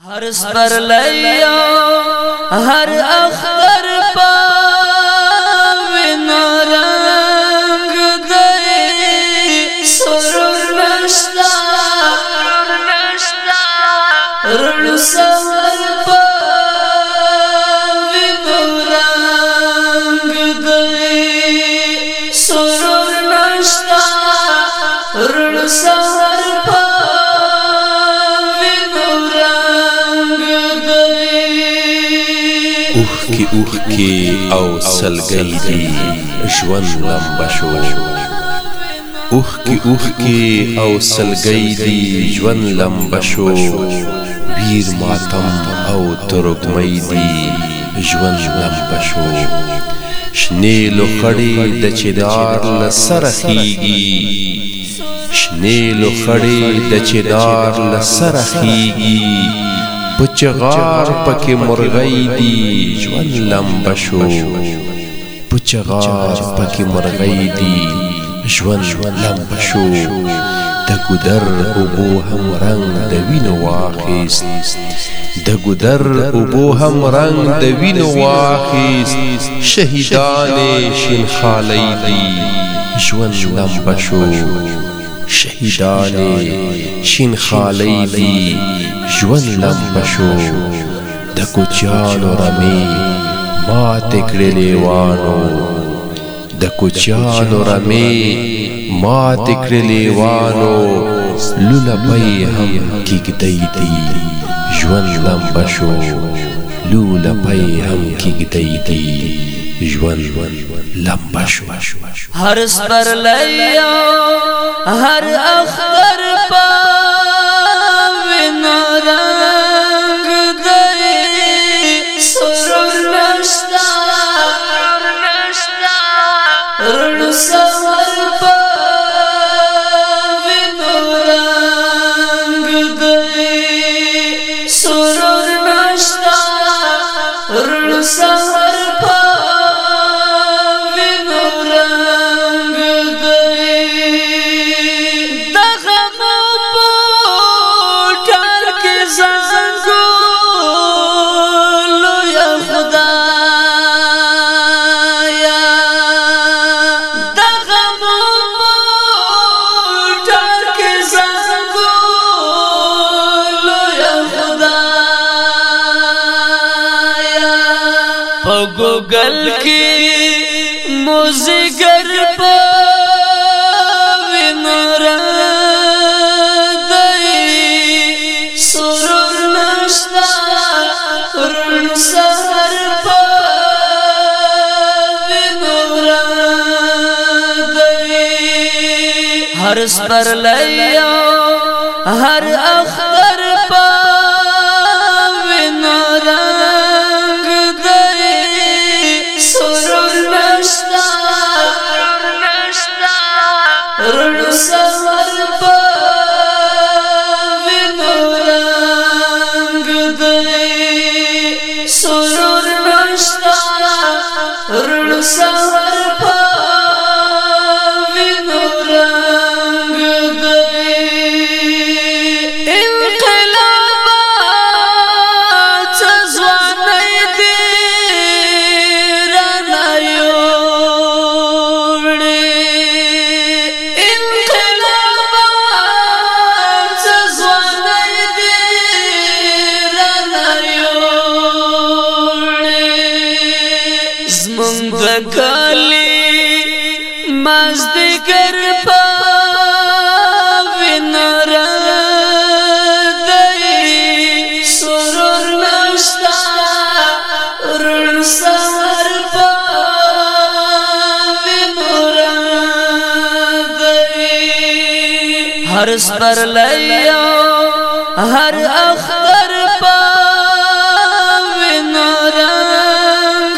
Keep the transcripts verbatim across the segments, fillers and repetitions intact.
हर स्पर लिया हर अख्तर पाविन रंग दे सुरुर नश्ता रण सहर पाविन रंग दे सुरुर नश्ता रण सहर اوخ کی اوخ کی او سلگئی دی ژوند لمبه شو اوخ کی اوخ کی او سلگئی دی ژوند لمبه شو ویر ماتم او ترګمۍ دی ژوند لمبه شو شنې لوخړې د چدار له سره خیږي شنې لوخړې د چدار له سره خیږي پچغار پکې مرغۍ دی ژوند لمبه شو پچغار پکې مرغۍ دی ژوند لمبه شو د ګودر اوبو هم رنګ د وینو واخیست د ګودر اوبو هم رنګ د وینو واخیست شهیدانې شین خالی دی ژوند لمبه شو شهیدانې شین خالی دی ژوند لمبه شو د کوچیانو رمې ماتې کړې لیوانو د کوچیانو رمې ماتې کړې لیوانو لولپۍ هم کیږدۍ دي ژوند لمبه شو لولپۍ هم کیږدۍ دي ژوند لمبه شو هر سپر لیا هر اختر پاوین رنگ دے سرور نشتا رن سور پاوین رنگ دے سرور نشتا رن سور گوگل کی موزیگر پاوین رنگ دے سرور نشتا رن سہر پاوین رنگ دے ہر سپر لیا ہر اختر پاوین رنگ رن سور پاوین رنگ دے سرور نشتا رن سور پاوین رنگ دے انقلابات ځوانۍ دې رانایو کلی مازدیگر پاوین رنگ دے سرور نشتا رن سہر پاوین رنگ دے ہر سپر لیا ہر اختر پاوین رنگ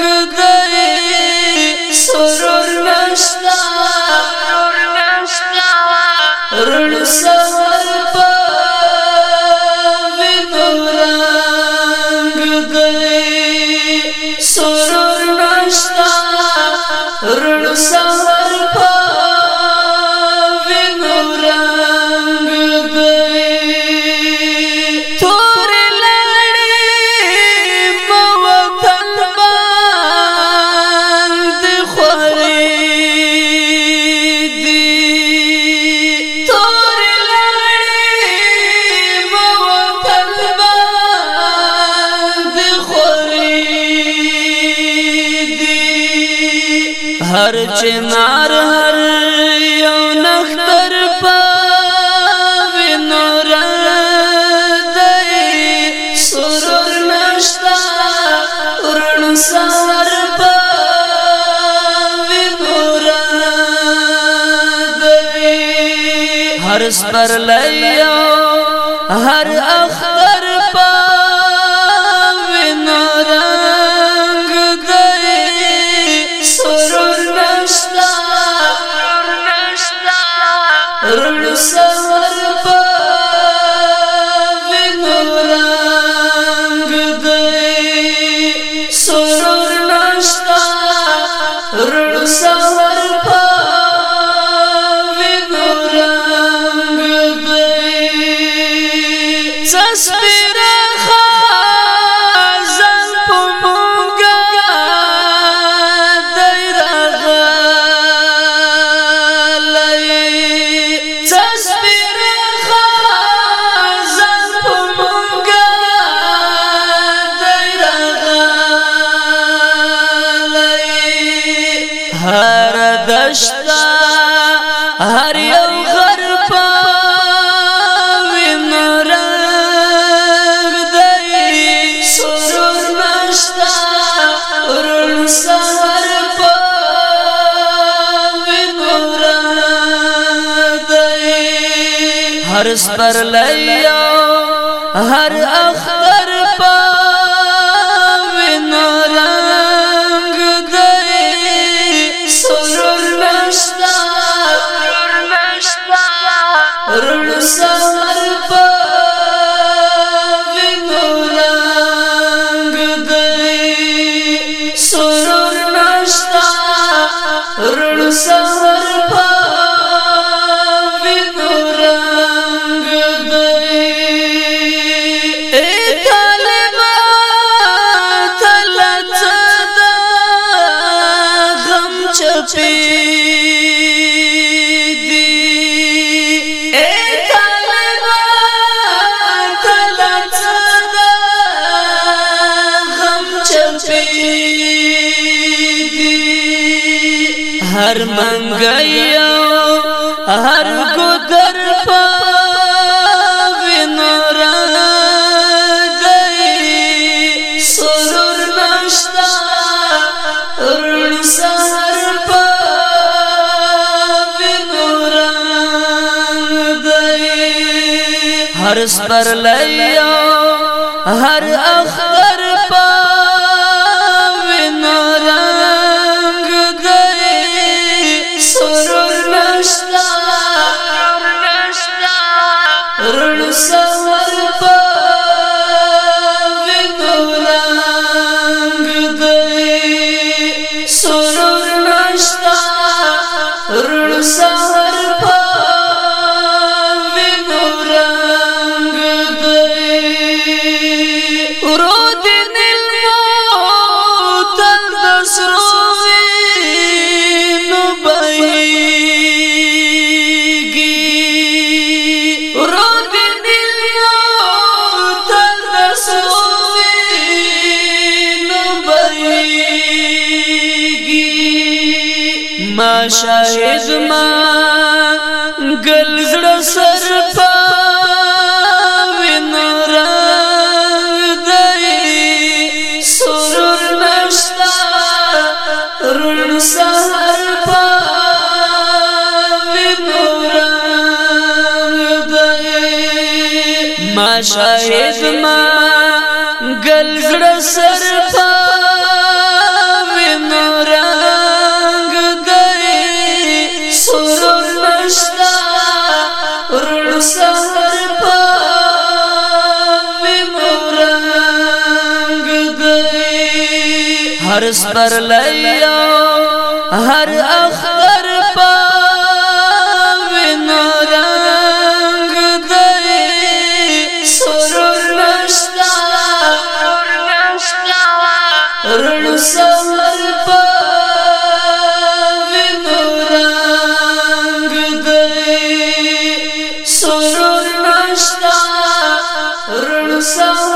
رن سہر پاوین رنگ دے سرور نشتا رن سہر پاوین رنگ دے تور لے هر چنار هر یو نختر پا وینو رنگ دی سرور نشتا رن سهر پا وینو رنگ دی هر سپر لیو هر اختر پا وینو رنگ دی سرور نشتا رن سهر پا وینو رنگ دی سرور نشتا رن سهر پا وینو رنگ دی تصویر خازن پو مونگا دی رغلی تصویر خازن پو مونگا دی رغلی هر دشتا هر یو غربا هر سپر لیو هر اختر پا وینو رنگ دی سرور نشتا رن سهر پا وینو رنگ دی سرور نشتا رن سهر پا چپی دی اے طالبا تلت دا غم چپی دی ہر منگیو ہر گدر پا وینو رنگ دی سرور نشتا رن سهر ہر سپر لیو ہر اختر پا وینو رنگ دی سرور نشتا رن سهر پا وینو رنگ دی سرور نشتا رن سهر پا ما شاهد ما گل زړه سر پا وینو رنگ دی سرور نشتا رن سهر پا وینو رنگ دی ما شاهد ما گل زړه سر پا وینو رنگ سرور نشتا رن سهر پا وینو رنگ دی ہر سپر لیو ہر اختر پا وینو رنگ دی سرور نشتا رن سهر پا سرور نشتا رن سهر